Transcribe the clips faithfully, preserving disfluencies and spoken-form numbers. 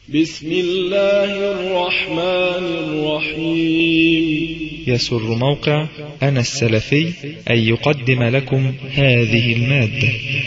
بسم الله الرحمن الرحيم. يسر موقع أنا السلفي أن يقدم لكم هذه المادة.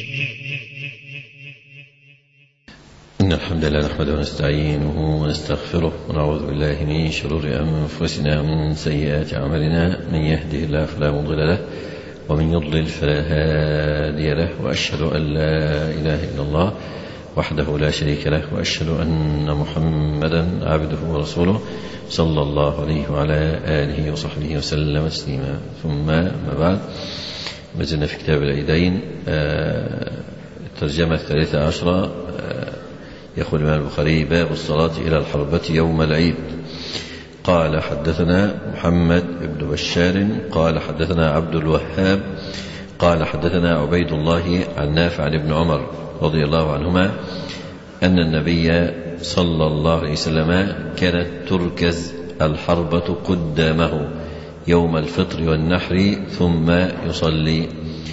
إن الحمد لله نحمده ونستعينه ونستغفره ونعوذ بالله من شرور أنفسنا ومن سيئات أعمالنا، من يهده الله فلا مضل له ومن يضلل فلا هادي له، وأشهد أن لا إله إلا الله وحده لا شريك له، وأشهد أن محمدا عبده ورسوله صلى الله عليه وعلى آله وصحبه وسلم تسليما. ثم ما بعد، مازلنا في كتاب العيدين، الترجمة الثالثة عشرة. يقول الإمام البخاري: باب الصلاة إلى الحربة يوم العيد. قال: حدثنا محمد بن بشار قال حدثنا عبد الوهاب قال حدثنا عبيد الله عن نافع عن ابن عمر رضي الله عنهما أن النبي صلى الله عليه وسلم كانت تركز الحربة قدامه يوم الفطر والنحر ثم يصلي.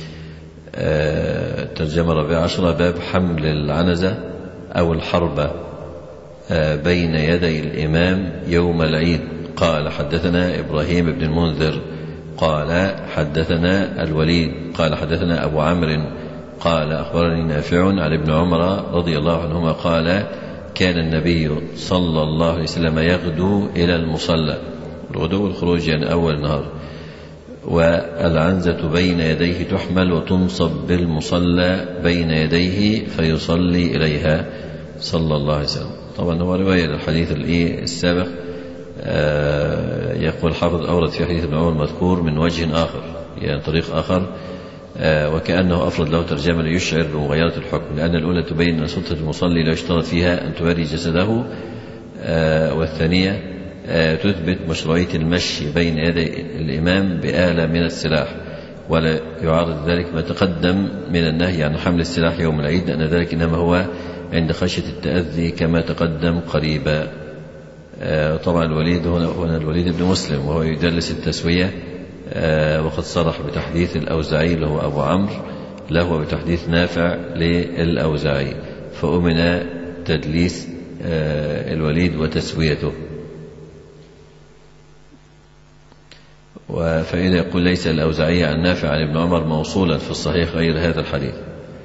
ترجمة الرابعة عشرة: باب حمل العنزة أو الحربة بين يدي الإمام يوم العيد. قال: حدثنا إبراهيم بن المنذر قال حدثنا الوليد قال حدثنا أبو عمرو قال أخبرني نافع عن ابن عمر رضي الله عنهما قال: كان النبي صلى الله عليه وسلم يغدو إلى المصلى. الغدو والخروج يعني أول النهار، والعنزة بين يديه تحمل وتنصب بالمصلى بين يديه فيصلي إليها صلى الله عليه وسلم. طبعا هو رواية للحديث السابق. آه يقول حافظ: أورد في حديث ابن عمر مذكور من وجه آخر، يعني طريق آخر، آه وكأنه أفرد له ترجمة ليشعر بمغايرة الحكم، لأن الأولى تبين أن سلطة المصلي لا يشترط فيها أن تباري جسده، آه والثانية آه تثبت مشروعية المشي بين يدي الإمام بآلة من السلاح، ولا يعارض ذلك ما تقدم من النهي عن حمل السلاح يوم العيد، لأن ذلك إنما هو عند خشية التأذي كما تقدم قريبا. آه طبعا الوليد هنا, هنا الوليد بن مسلم، وهو يدلس التسوية، آه وقد صرح بتحديث الأوزاعي اللي هو أبو عمرو له بتحديث نافع للأوزاعي، فأمن تدليس آه الوليد وتسويته. فإذا يقول: ليس الأوزاعي عن نافع عن ابن عمر موصولا في الصحيح غير هذا الحديث.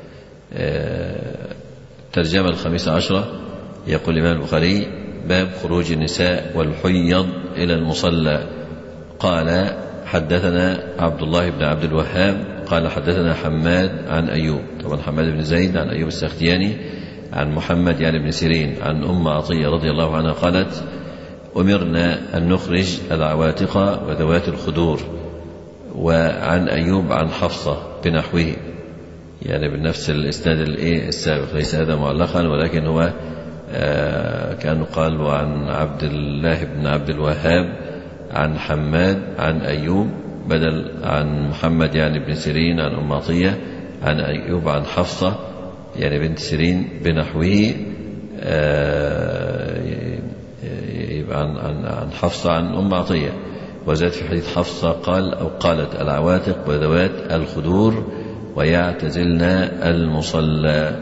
آه ترجمة الخامسة عشرة. يقول الإمام البخاري: باب خروج النساء والحيض إلى المصلى. قال: حدثنا عبد الله بن عبد الوهاب قال حدثنا حماد عن أيوب، طبعا حماد بن زيد عن أيوب السختياني عن محمد يعني بن سيرين عن أم عطية رضي الله عنها قالت: أمرنا أن نخرج العواتق وذوات الخدور. وعن أيوب عن حفصة بنحوه، يعني بنفس الإسناد السابق، ليس هذا معلقا ولكن هو آه كان قال: وعن عبد الله بن عبد الوهاب عن حماد عن أيوب، بدل عن محمد يعني بن سيرين عن أم عطية عن أيوب عن حفصة يعني بنت سيرين بنحوه، آه يبقى عن, عن, عن حفصة عن أم عطية. وزاد في حديث حفصة قال أو قالت: العواتق وذوات الخدور ويعتزلن المصلى.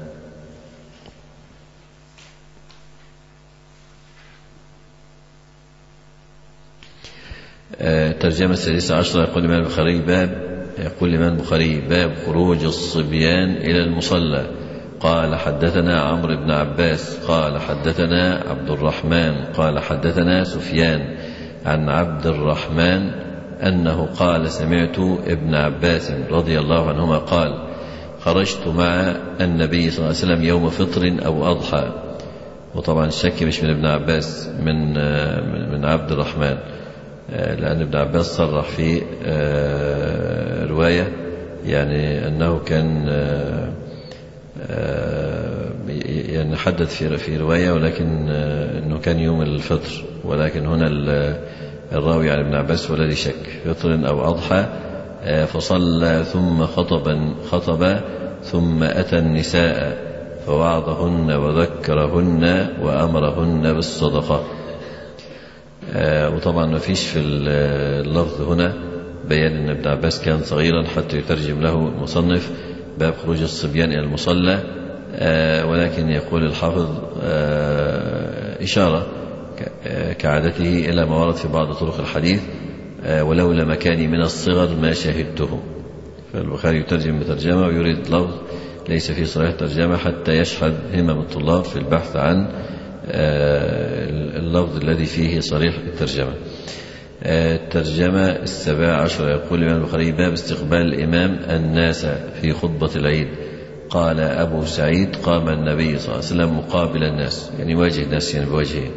ترجمة السادسة عشرة. يقول الإمام البخاري: باب يقول الإمام البخاري باب خروج الصبيان إلى المصلى. قال: حدثنا عمرو بن عباس قال حدثنا عبد الرحمن قال حدثنا سفيان عن عبد الرحمن أنه قال: سمعت ابن عباس رضي الله عنهما قال: خرجت مع النبي صلى الله عليه وسلم يوم فطر أو أضحى. وطبعا الشك مش من ابن عباس، من من عبد الرحمن، لأن ابن عباس صرح في رواية يعني أنه كان يعني حدث في في رواية، ولكن أنه كان يوم الفطر، ولكن هنا الراوي عن ابن عباس هو الذي شك، فطر أو أضحى. فصلى ثم خطبا خطب ثم أتى النساء فوعظهن وذكرهن وأمرهن بالصدقة. وطبعا ما فيش في اللفظ هنا بيان أن ابن عباس كان صغيرا حتى يترجم له المصنف باب خروج الصبيان إلى المصلى، ولكن يقول الحافظ إشارة كعادته إلى ما ورد في بعض طرق الحديث ولولا مكاني من الصغر ما شهدته. فالبخاري يترجم بترجمة ويريد لفظ ليس في صحيح ترجمة حتى يشحذ همم الطلاب في البحث عن اللفظ الذي فيه صريح الترجمة. الترجمة السابعة عشر يقول الإمام البخاري: باب استقبال الإمام الناس في خطبة العيد. قال أبو سعيد: قام النبي صلى الله عليه وسلم مقابل الناس، يعني واجه الناس يعني بوجهه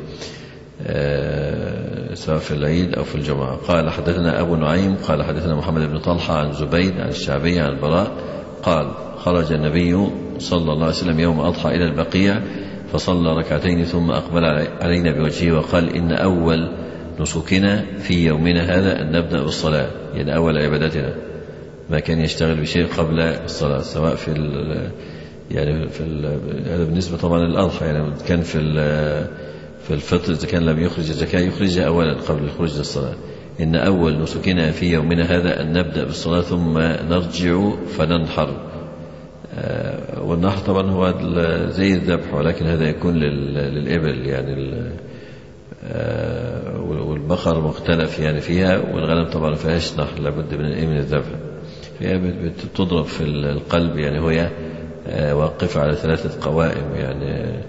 سواء في العيد أو في الجمعة. قال حدثنا أبو نعيم قال حدثنا محمد بن طلحة عن زبيد عن الشعبي عن البراء قال: خرج النبي صلى الله عليه وسلم يوم أضحى إلى البقيع فصلى ركعتين ثم أقبل علينا بوجهه وقال: إن أول نسكنا في يومنا هذا أن نبدأ بالصلاة، يعني أول عبادتنا، ما كان يشتغل بشيء قبل الصلاة سواء في ال يعني في ال هذا بالنسبة طبعا للأضحى، يعني كان في في الفطر إذا كان لم يخرج الزكاة يخرجها أولا قبل الخروج للصلاة. إن أول نسكنا في يومنا هذا أن نبدأ بالصلاة ثم نرجع فننحر. والنحر طبعا هو زي الذبح ولكن هذا يكون للإبل يعني، والبقر مختلف يعني فيها، والغنم طبعا فيهاش نحر لابد من الذبح. فهي بتضرب في القلب يعني وهي واقفة على ثلاثة قوائم يعني.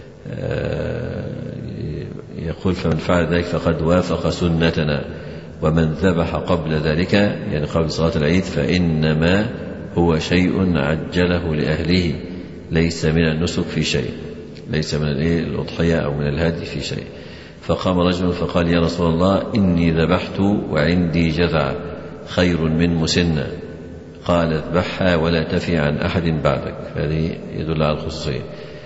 يقول: فمن فعل ذلك فقد وافق سنتنا، ومن ذبح قبل ذلك يعني قبل صلاة العيد فإنما هو شيء عجله لأهله، ليس من النسك في شيء، ليس من الأضحية أو من الهدي في شيء. فقام رجل فقال: يا رسول الله إني ذبحت وعندي جذع خير من مسنة. قال: اذبحها ولا تفي عن أحد بعدك. هذه يدل على الخصوصية.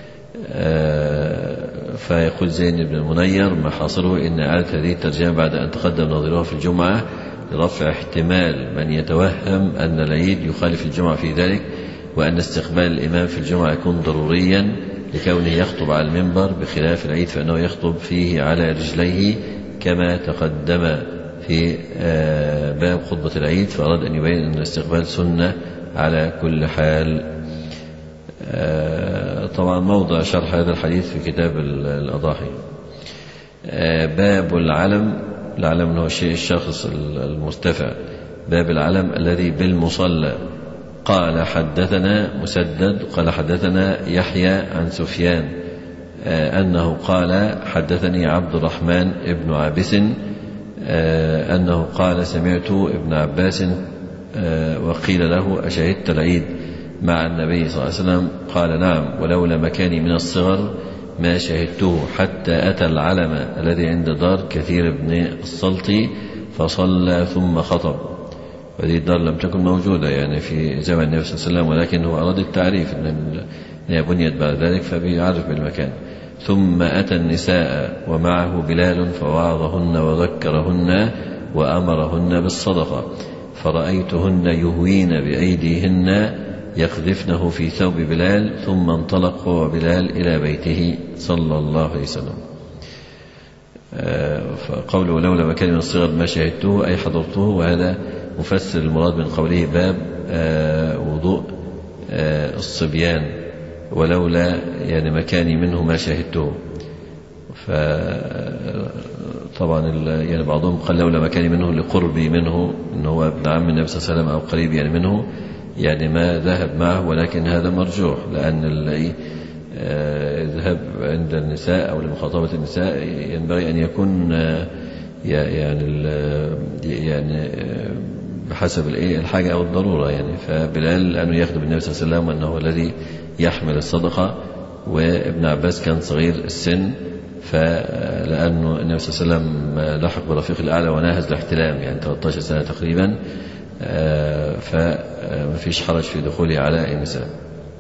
فيقول زين بن المنير: ما حاصله إن إعادة هذه الترجمة بعد أن تقدم نظيرها في الجمعة لرفع احتمال من يتوهم أن العيد يخالف الجمعة في ذلك، وأن استقبال الإمام في الجمعة يكون ضروريا لكونه يخطب على المنبر، بخلاف العيد فإنه يخطب فيه على رجليه كما تقدم في باب خطبة العيد. فأراد أن يبين أن الاستقبال سنة على كل حال. طبعا موضع شرح هذا الحديث في كتاب الأضاحي. باب العلم. العلم هو الشيء الشخص المرتفع. باب العلم الذي بالمصلى. قال حدثنا مسدد قال حدثنا يحيى عن سفيان أنه قال حدثني عبد الرحمن ابن عابس أنه قال: سمعت ابن عباس وقيل له: أشهدت العيد مع النبي صلى الله عليه وسلم؟ قال: نعم، ولولا مكاني من الصغر ما شهدته، حتى أتى العلم الذي عند دار كثير بن السلط فصلى ثم خطب. وهذه الدار لم تكن موجودة يعني في زمن النبي صلى الله عليه وسلم، ولكن هو أراد التعريف أنها بنيت بعد ذلك فبيعرف بالمكان. ثم أتى النساء ومعه بلال فوعظهن وذكرهن وأمرهن بالصدقة، فرأيتهن يهوين بأيديهن يقذفنه في ثوب بلال، ثم انطلق وبلال إلى بيته صلى الله عليه وسلم. فقوله لولا مكان من الصغر ما شهدته أي حضرته، وهذا مفسر المراد من قوله باب وضوء الصبيان، ولولا يعني مكاني منه ما شهدته. فطبعا يعني بعضهم قال لولا مكاني منه لقربي منه، إنه هو ابن عم النبي صلى الله عليه وسلم أو قريب يعني منه، يعني ما ذهب معه، ولكن هذا مرجوح، لأن الذهاب عند النساء أو لمخاطبة النساء ينبغي أن يكون يعني يعني بحسب الحاجة أو الضرورة يعني. فبلال أنه يخدم النبي صلى الله عليه وسلم وأنه الذي يحمل الصدقة، وابن عباس كان صغير السن، فلأنه النبي صلى الله عليه وسلم لحق برفيق الأعلى وناهز الاحتلام يعني ثلاثة عشر سنة تقريبا، فما فيش حرج في دخوله على النساء.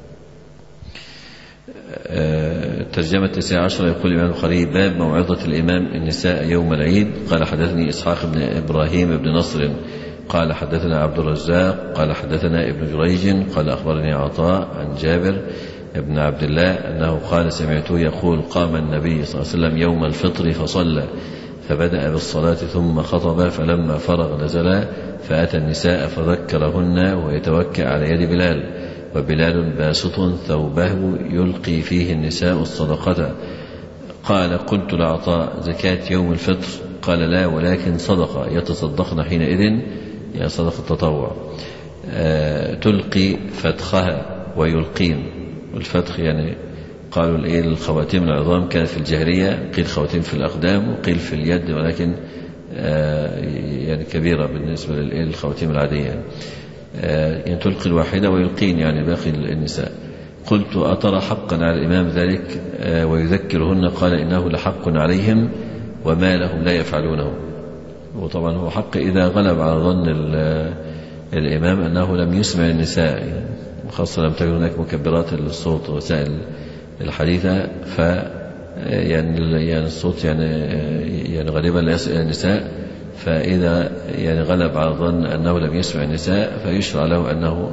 الترجمة التاسعة عشر يقول الإمام البخاري: باب موعظة الإمام النساء يوم العيد. قال حدثني إسحاق بن إبراهيم بن نصر قال حدثنا عبد الرزاق قال حدثنا ابن جريج قال أخبرني عطاء عن جابر ابن عبد الله أنه قال: سمعته يقول: قام النبي صلى الله عليه وسلم يوم الفطر فصلى، فبدأ بالصلاة ثم خطب، فلما فرغ نزل فأتى النساء فذكرهن ويتوكأ على يد بلال، وبلال باسط ثوبه يلقي فيه النساء الصدقة. قال قلت لعطاء زكاة يوم الفطر؟ قال لا ولكن صدقة يتصدقن حينئذ، يعني صدقة التطوع. آه تلقي فتخها ويلقين، والفتخ يعني قالوا الايه الخواتيم العظام كانت في الجاهلية، قيل خواتيم في الأقدام وقيل في اليد، ولكن آه يعني كبيرة بالنسبة للخواتيم العادية يعني. آه يعني تلقي الواحدة ويلقين يعني باقي النساء. قلت أترى حقا على الإمام ذلك آه ويذكرهن؟ قال إنه لحق عليهم وما لهم لا يفعلونه. وطبعا هو حق إذا غلب على ظن الإمام أنه لم يسمع النساء، وخاصة لم تكن هناك مكبرات الصوت ووسائل الحديثة، ف يعني يعني الصوت يعني يعني غالبا لا يصل إلى النساء، فإذا يعني غلب على ظن أنه لم يسمع النساء فيشرع له أنه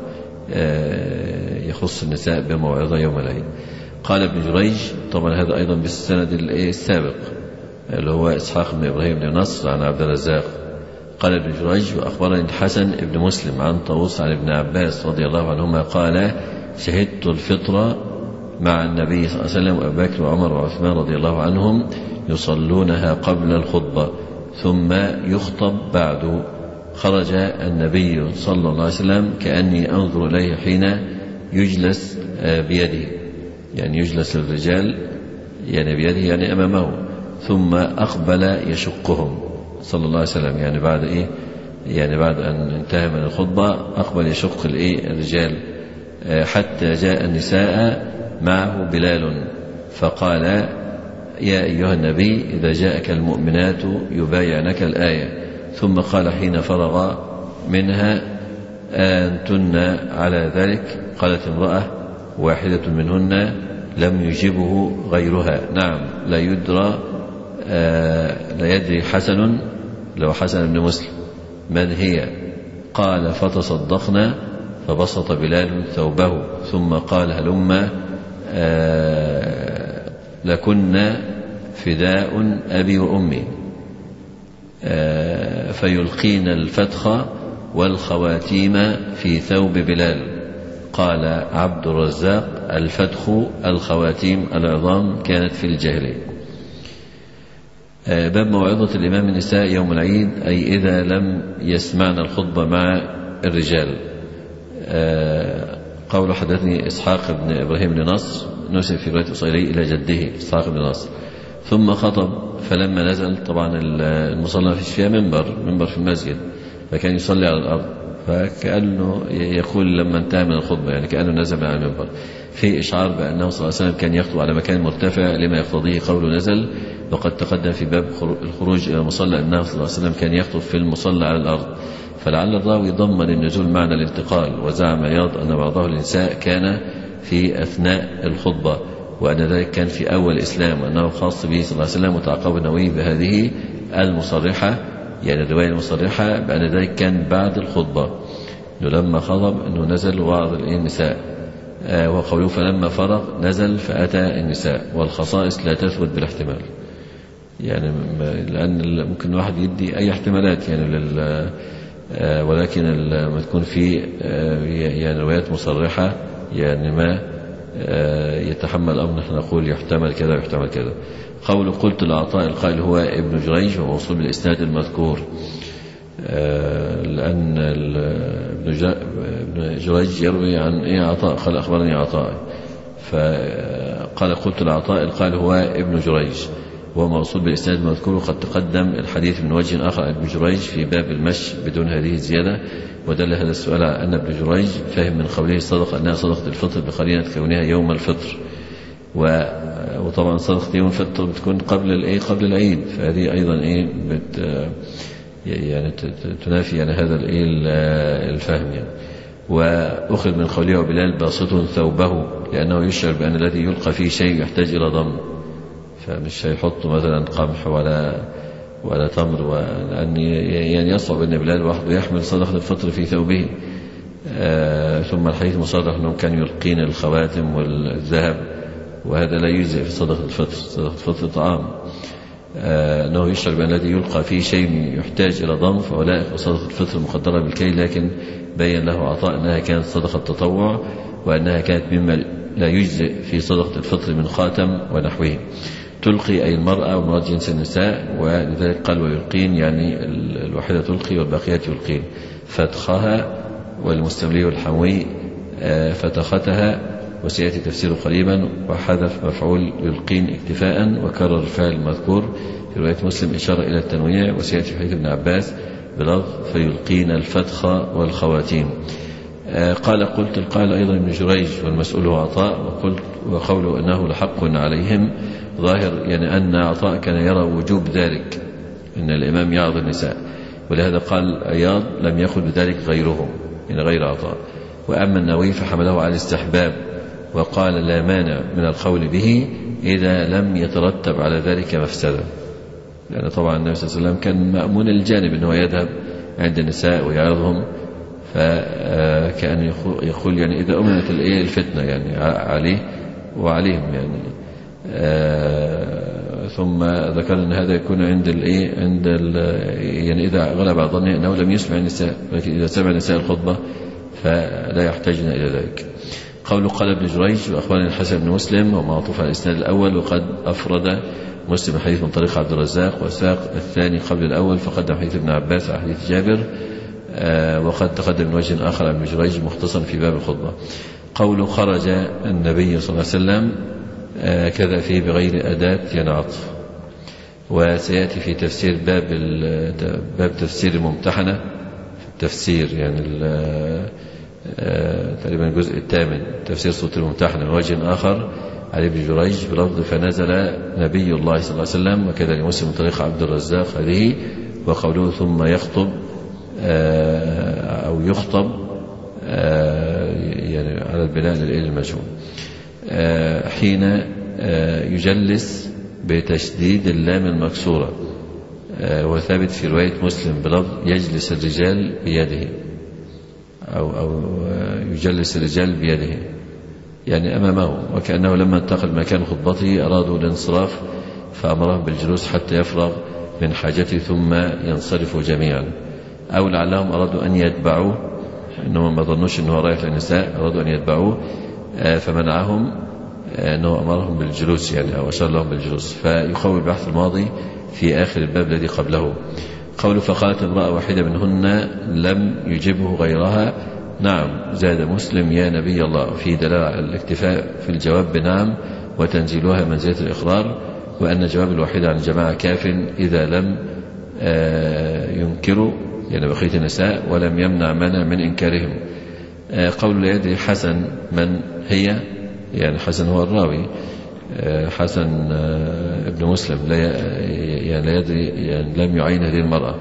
يخص النساء بموعظة يوم العيد. قال ابن جريج، طبعا هذا أيضا بالسند السابق اللي هو إسحاق بن إبراهيم بن نصر عن عبد الرزاق. قال ابن جريج وأخبرني الحسن بن مسلم عن طاووس عن ابن عباس رضي الله عنهما قال شهدت الفطر مع النبي صلى الله عليه وسلم وأبي بكر وعمر وعثمان رضي الله عنهم يصلونها قبل الخطبة ثم يخطب بعد. خرج النبي صلى الله عليه وسلم كأني أنظر إليه حين يجلس بيده، يعني يجلس الرجال يعني بيده يعني أمامه، ثم أقبل يشقهم صلى الله عليه وسلم، يعني بعد إيه يعني بعد أن انتهى من الخطبة أقبل يشق الإيه الرجال، حتى جاء النساء معه بلال فقال يا أيها النبي إذا جاءك المؤمنات يبايعنك الآية. ثم قال حين فرغ منها أنتن على ذلك؟ قالت امرأة واحدة منهن لم يجبه غيرها نعم لا يدرى آه لا يدري حسن لو حسن بن مسلم من هي. قال فتصدقنا فبسط بلال ثوبه ثم قال هلم آه لكن فداء أبي وأمي آه فيلقين الفتخ والخواتيم في ثوب بلال. قال عبد الرزاق الفتخ الخواتيم العظام كانت في الجاهلية. آه باب موعظة الإمام النساء يوم العيد، أي إذا لم يسمعن الخطبة مع الرجال. آه قول حدثني إسحاق بن إبراهيم بن نصر نسب في رواية أصيلي إلى جده إسحاق بن نصر ثم خطب فلما نزل، طبعا المصلى فيش فيها منبر منبر في المسجد فكان يصلي على الأرض، فكأنه يقول لما انتهى من الخطبة يعني كأنه نزل على المنبر، في إشعار بأنه صلى الله عليه وسلم كان يخطب على مكان مرتفع لما يقتضيه قوله نزل. وقد تقدم في باب الخروج إلى المصلى أنه صلى الله عليه وسلم كان يخطب في المصلى على الأرض، فلعل الراوي ضمن النزول معنى الانتقال. وزعم عياض أن بعضه النساء كان في أثناء الخطبة وأن ذلك كان في أول إسلام وأنه خاص به صلى الله عليه وسلم، وتعقب النووي بهذه المصرحة يعني الرواية المصرحة بأن ذلك كان بعد الخطبة، إنه لما خطب أنه نزل وعظ النساء، آه وقوله فلما فرغ نزل فأتى النساء، والخصائص لا تثبت بالاحتمال يعني لأن ممكن الواحد يدي أي احتمالات يعني لل آه ولكن لما تكون في آه يعني روايات مصرحة يعني ما آه يتحمل أمر نحن نقول يحتمل كذا ويحتمل كذا. قول قلت لعطاء القائل هو ابن جريج وموصول بالإسناد المذكور، آه لأن ابن جريج يروي عن إيه عطاء قال أخبرني عطاء، فقال قلت لعطاء القائل هو ابن جريج وموصول بالإسناد المذكور. وقد تقدم الحديث من وجه آخر ابن جريج في باب المشي بدون هذه الزيادة، ودل هذا السؤال على أن ابن جريج فهم من قوله صدق أنها صدقة الفطر بقرينة كونها يوم الفطر، وطبعا صدقة يوم الفطر بتكون قبل الايه قبل العيد، فهذه ايضا ايه بت يعني تنافي يعني هذا الايه الفهم يعني. واخذ من قوله وبلال باسط ثوبه لانه يشعر بان الذي يلقى فيه شيء يحتاج الى ضم، فمش هيحط مثلا قمح ولا ولا تمر، وأن يعني يصعب ان بلال وحده يحمل صدقة الفطر في ثوبه. آه ثم الحديث مصرح انه كان يلقين الخواتم والذهب، وهذا لا يجزئ في صدقة الفطر. صدقة الفطر طعام، آه أنه يشعر بأن الذي يلقى فيه شيء يحتاج إلى ضم فأولئك وصدقة الفطر مقدرة بالكيل، لكن بين له عطاء أنها كانت صدقة تطوع وأنها كانت مما لا يجزئ في صدقة الفطر من خاتم ونحوه. تلقي أي المرأة ومرأة جنس النساء، ولذلك قال ويلقين يعني الواحدة تلقي والباقيات يلقين. فتخها والمستملي والحموي فتختها، وسيأتي تفسيره قريبا. وحذف مفعول يلقين اكتفاء وكرر الفعل المذكور في رواية مسلم إشارة إلى التنويع، وسيأتي في حديث ابن عباس بلفظ فيلقين الفتخ والخواتيم. قال قلت القائل أيضا ابن جريج والمسؤول هو عطاء، وقلت وقوله أنه لحق عليهم ظاهر يعني أن عطاء كان يرى وجوب ذلك، أن الإمام يعظ النساء، ولهذا قال أياض لم يقل بذلك غيره يعني غير عطاء. وأما النووي فحمله على الاستحباب وقال لا مانع من القول به إذا لم يترتب على ذلك مفسدة، لأن يعني طبعا النبي صلى الله عليه وسلم كان مأمون الجانب أنه يذهب عند النساء ويعرضهم، فكأن يقول يعني إذا أمنت الفتنة يعني عليه وعليهم يعني. ثم ذكر أن هذا يكون عند الإيه عند يعني إذا غلب على ظنه أنه لم يسمع النساء، لكن إذا سمع النساء الخطبة فلا يحتاجن إلى ذلك. قول قال ابن جريج وأخبرني الحسن بن مسلم ومعطوف على الإسناد الأول، وقد أفرد مسلم حديث من طريق عبد الرزاق وساق الثاني قبل الأول، فقدم حديث ابن عباس على حديث جابر، وقد تقدم من وجه آخر عن ابن جريج مختصرا في باب الخطبة. قول خرج النبي صلى الله عليه وسلم كذا فيه بغير أداة ينعط. وسيأتي في تفسير باب باب تفسير الممتحنة في التفسير يعني تقريبا الجزء الثامن تفسير سورة الممتحنة من وجه آخر علي بن جريج بلفظ فنزل نبي الله صلى الله عليه وسلم، وكذا لمسلم من طريق عبد الرزاق هذه. وقوله ثم يخطب أو يخطب يعني على البناء للمجهول حين يجلس بتشديد اللام المكسورة، وثابت في رواية مسلم بلفظ يجلس الرجال بيده أو, أو يجلس الرجال بيده يعني أمامه، وكأنه لما انتقل مكان خطبته أرادوا الانصراف فأمرهم بالجلوس حتى يفرغ من حاجته ثم ينصرفوا جميعا، أو لعلهم أرادوا أن يتبعوه، إنهم ما ظنوش أنه رايح للنساء، أرادوا أن يتبعوه فمنعهم أنه أمرهم بالجلوس يعني أو أشار لهم بالجلوس. فيقوي البحث الماضي في آخر الباب الذي قبله. قوله فقالت امرأة واحدة منهن لم يجبه غيرها، نعم زاد مسلم يا نبي الله، في دلالة على الاكتفاء في الجواب بنعم وتنزيلها منزلة الإقرار، وأن جواب الواحدة عن الجماعة كاف إذا لم ينكروا يعني بقية النساء ولم يمنع منع من إنكارهم. قول لا يدري حسن من هي يعني حسن هو الراوي، حسن ابن مسلم لا يعني لا يدري يعني لم يعين هذه المرأة،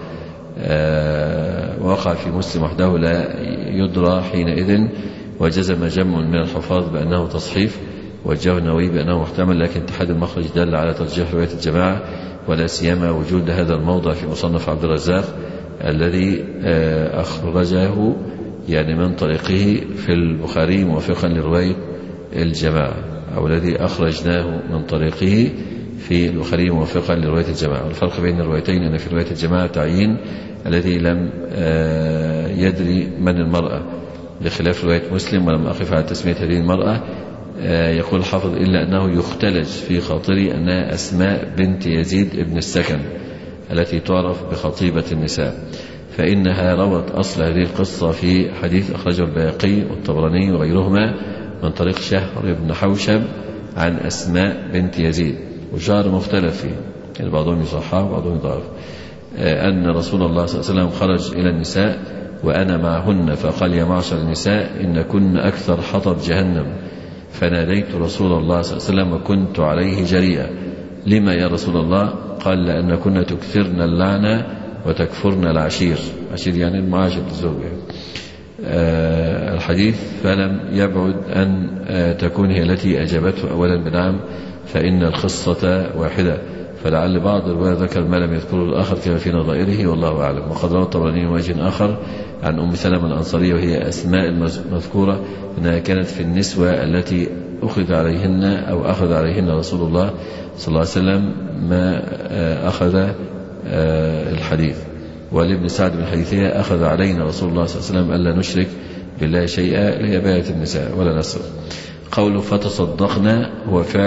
وقع في مسلم وحده لا يدرى حينئذ، وجزم جمع من الحفاظ بأنه تصحيف، وجه النووي بأنه محتمل، لكن اتحاد المخرج دل على ترجيح رواية الجماعة، ولا سيما وجود هذا الموضع في مصنف عبد الرزاق الذي أخرجه يعني من طريقه في البخاري موافقا لرواية الجماعة، أو الذي أخرجناه من طريقه في البخاري موافقا لرواية الجماعة. والفرق بين الروايتين أن في رواية الجماعة تعيين الذي لم يدري من المرأة، بخلاف رواية مسلم ولم أقف على تسمية هذه المرأة. يقول الحافظ إلا أنه يختلج في خاطري أنها أسماء بنت يزيد ابن السكن التي تعرف بخطيبة النساء، فإنها روت أصل هذه القصة في حديث أخرجه البيهقي والطبراني وغيرهما من طريق شهر بن حوشب عن أسماء بنت يزيد، وشهر مختلف فيه يعني بعضهم يصحح وبعضهم يضعف، أن رسول الله صلى الله عليه وسلم خرج إلى النساء وأنا معهن فقال يا معشر النساء إن كن أكثر حطب جهنم، فناديت رسول الله صلى الله عليه وسلم وكنت عليه جريئا، لما يا رسول الله؟ قال لأن كنا تكثرن اللعنة وتكفرن العشير، عشير يعني المعاشر الزوج يعني. آه الحديث فلم يبعد أن آه تكون هي التي أجابته أولا بنعم، فإن الخصة واحدة، فلعل بعض الرواية ذكر ما لم يذكره الآخر كما في نظائره والله أعلم. وقد روى الطبراني من وجه آخر عن أم سلمة الأنصارية وهي أسماء المذكورة أنها كانت في النسوة التي أخذ عليهن أو أخذ عليهن رسول الله صلى الله عليه وسلم ما آه أخذ آه الحديث. ولابن سعد بن حديثية أخذ علينا رسول الله صلى الله عليه وسلم ألا نشرك بالله شيئا لهباية النساء ولا نسر. قوله فتصدقنا هو فعل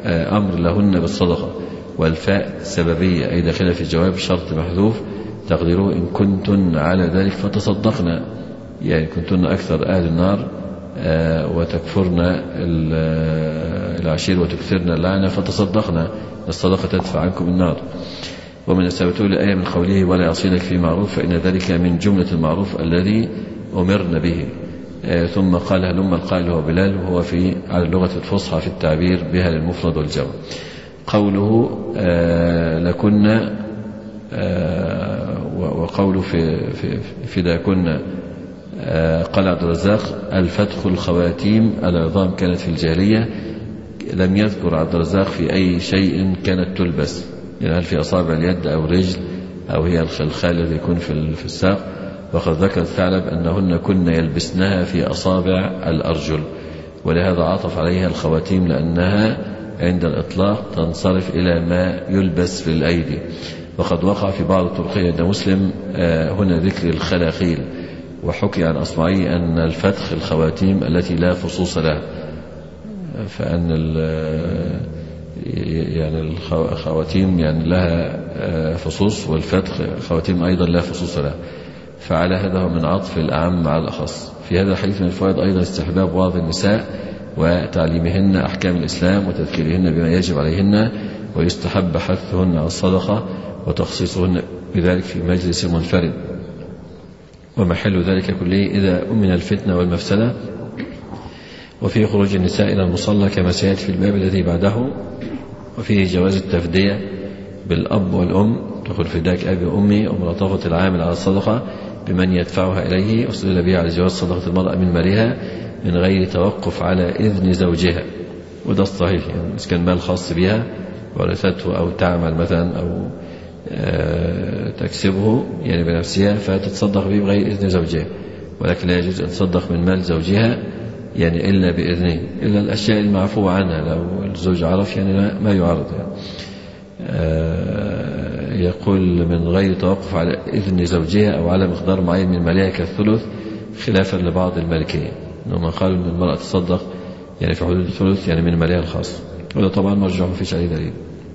أمر لهن بالصدقة، والفاء سببية أي داخلة في الجواب شرط محذوف تقديره إن كنتن على ذلك فتصدقنا، يعني كنتن أكثر أهل النار وتكفرن العشير وتكثرن اللعنة فتصدقنا، الصدقة تدفع عنكم النار. ومن السبب الآية من قوله ولا يعصينك في معروف فإن ذلك من جملة المعروف الذي أمرن به. ثم قال هلم القائل هو بلال، وهو في على اللغة الفصحى في التعبير بها للمفرد والجمع. قوله لكن وقوله في في فداكن قال عبد الرزاق الفتح الخواتيم العظام كانت في الجاهلية. لم يذكر عبد الرزاق في أي شيء كانت تلبس، يعني هل في أصابع اليد أو رجل أو هي الخلخال الذي يكون في الساق. وقد ذكر الثعلب أنهن كن يلبسنها في أصابع الأرجل، ولهذا عطف عليها الخواتيم لأنها عند الإطلاق تنصرف إلى ما يلبس في الأيدي. وقد وقع في بعض الطرقية عند مسلم هنا ذكر الخلاخيل. وحكي عن أصمعي أن الفتخ الخواتيم التي لا فصوص لها، فأن يعني الخواتيم يعني لها فصوص، والفتخ خواتيم أيضا لا فصوص لها، فعلى هذا هو من عطف الأعم مع الأخص. في هذا الحديث من الفوائد أيضا استحباب وعظ النساء وتعليمهن أحكام الإسلام وتذكيرهن بما يجب عليهن، ويستحب حثهن على الصدقة وتخصيصهن بذلك في مجلس منفرد. ومحل ذلك كله إذا أمن الفتنة والمفسدة. وفي خروج النساء إلى المصلى كما سيأتي في الباب الذي بعده. وفيه جواز التفدية بالأب والأم، تقول فداك أبي وأمي، وملاطفة العامل على الصدقة بمن يدفعها إليه، واستدل به على جواز صدقة المرأة من مالها من غير توقف على إذن زوجها، وده الصحيح، يعني إذا كان مال خاص بها ورثته أو تعمل مثلا أو تكسبه يعني بنفسها فتتصدق به بغير إذن زوجها، ولكن لا يجوز أن تصدق من مال زوجها يعني إلا بإذنه، إلا الأشياء المعفو عنها لو الزوج عرف يعني ما يعرض يعني. يقول من غير توقف على إذن زوجها أو على مقدار معين من مالها كالثلث، خلافا لبعض المالكية إنهم قالوا أن المرأة تصدق يعني في حدود الثلث يعني من مالها الخاص، وده طبعا مرجع ما فيش عليه دليل.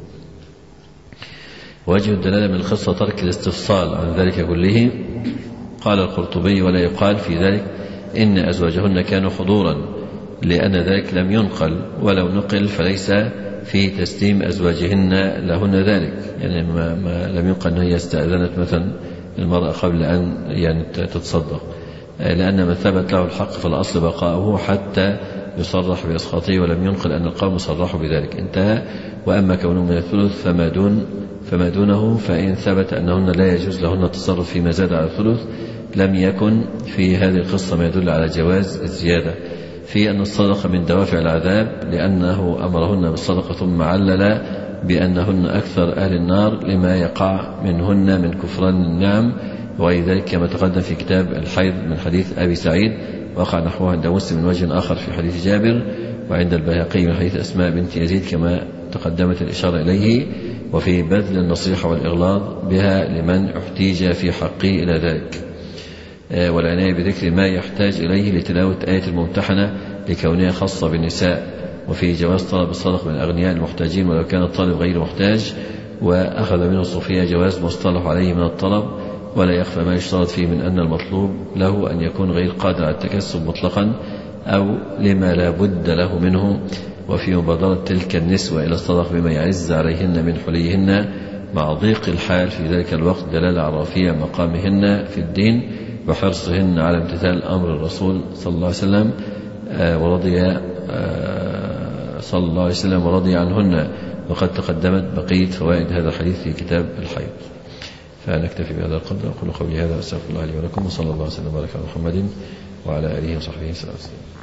وجه الدلالة من القصة ترك الاستفصال عن ذلك كله. قال القرطبي ولا يقال في ذلك إن أزواجهن كانوا حضورا، لأن ذلك لم ينقل، ولو نقل فليس في تسليم أزواجهن لهن ذلك، يعني ما, ما لم ينقل أن هي استأذنت مثلا المرأة قبل أن يعني تتصدق، لأن من ثبت له الحق فالأصل بقاؤه حتى يصرح بإسقاطه، ولم ينقل أن القوم صرحوا بذلك، انتهى. وأما كونه من الثلث فما دون فما دونه، فإن ثبت أنهن لا يجوز لهن التصرف فيما زاد على الثلث لم يكن في هذه القصة ما يدل على جواز الزيادة في أن الصدقة من دوافع العذاب، لأنه أمرهن بالصدقة ثم علل بأنهن أكثر أهل النار لما يقع منهن من كفران النعم وغير ذلك، كما تقدم في كتاب الحيض من حديث أبي سعيد، وقع نحوه عند مسلم من وجه آخر في حديث جابر، وعند البيهقي من حديث أسماء بنت يزيد كما تقدمت الإشارة إليه. وفي بذل النصيحة والإغلاظ بها لمن احتيج في حقه إلى ذلك، والعناية بذكر ما يحتاج إليه لتلاوة آية الممتحنة لكونها خاصة بالنساء. وفي جواز طلب الصدق من الأغنياء المحتاجين ولو كان الطالب غير محتاج. وأخذ منه الصوفية جواز مصطلح عليه من الطلب، ولا يخفى ما يشترط فيه من أن المطلوب له أن يكون غير قادر على التكسب مطلقا أو لما لا بد له منه. وفي مبادرة تلك النسوة إلى الصدق بما يعز عليهن من حليهن مع ضيق الحال في ذلك الوقت دلالة على رفيع مقامهن في الدين وحرصهن على امتثال أمر الرسول صلى الله عليه وسلم ورضي صلى الله عليه وسلم ورضي عنهن. وقد تقدمت بقية فوائد هذا الحديث في كتاب الحيض. فنكتفي بهذا القدر. أقول قولي هذا وأستغفر الله لي ولكم، وصلى الله وسلم وبارك على محمد وعلى آله وصحبه وسلم.